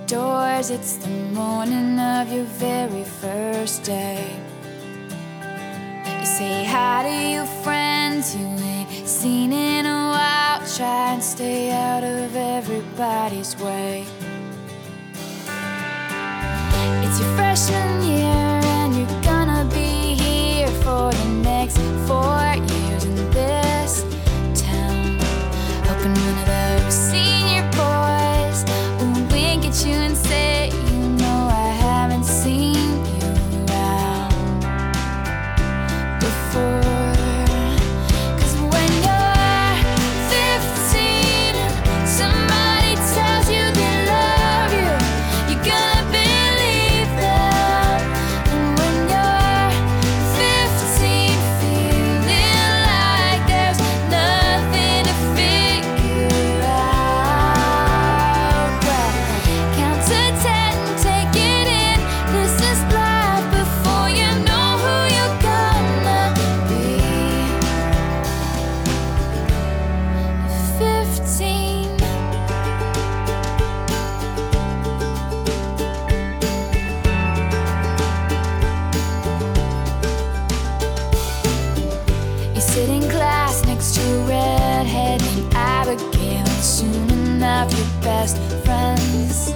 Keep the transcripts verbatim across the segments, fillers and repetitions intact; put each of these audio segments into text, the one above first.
doors, it's the morning of your very first day. You say hi to your friends you ain't seen in a while. Try and stay out of everybody's way. It's your freshman year and you're gonna be here for the next four years in this town. Hoping one of those senior boys will wink at you and say, you know I haven't seen you around before. Cause when you're fifteen, somebody tells you they love you, you're gonna believe them. And when you're fifteen, feeling like there's nothing to figure out, well, count to ten, take it in. This is life before you know who you're gonna be. Fifteen. You sit in class next to a redhead named Abigail, and soon enough your best friends.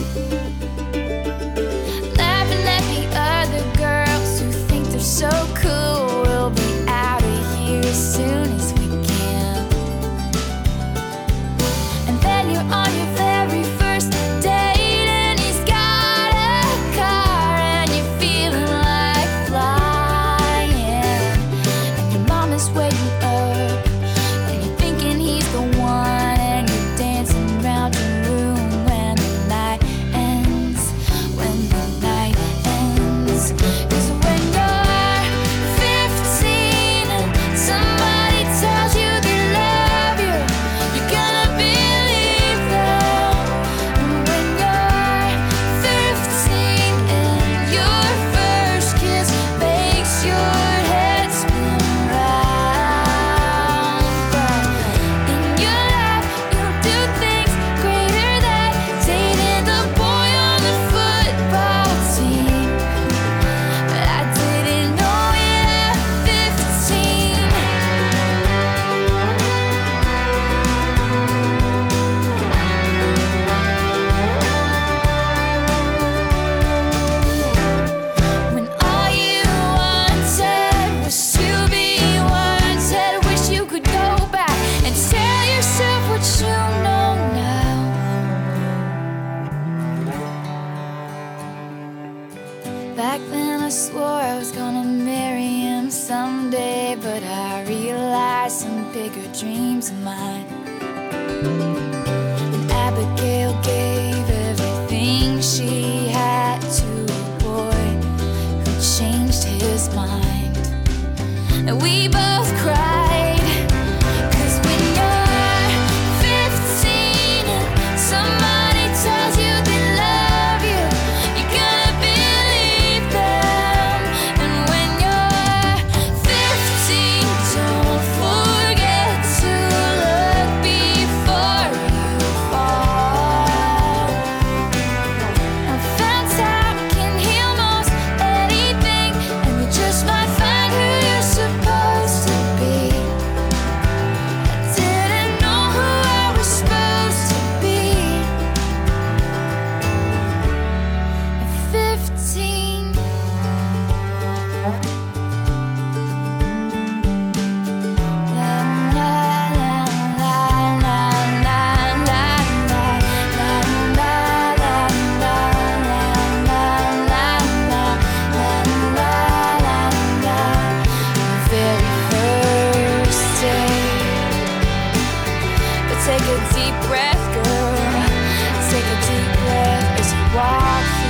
Laughing at the other girls who think they're so cool. We'll be out of here as soon as we can. And then you're on your very first date and he's got a car and you're feeling like flying. And your mom is waiting up and you're thinking he's the one, and you're dancing around your room when the night ends, when the night ends. Cause when you're fifteen, somebody tells you they love you, you're gonna believe them. And when you're fifteen and your first kiss makes your head spin round, but in your life you'll do things greater than dating the boy on the football team. But I didn't know it at fifteen. When all you wanted was to be wanted, wish you could go back and tell yourself what you know now. Back then I swore I was gonna marry him someday, but I realized some bigger dreams of mine. And Abigail gave everything she had to a boy who changed his mind. And we both cried. Cause when you're fifteen, somebody tells you they love you, you're gonna believe them. And when you're fifteen, don't forget to look before you fall. I found time can heal most anything, and you just might find who you're supposed to be. I didn't know who I was supposed to be at fifteen. La la la la la la la la la la la la la la. Very first day. But take a deep breath, girl. Take a deep breath as you walk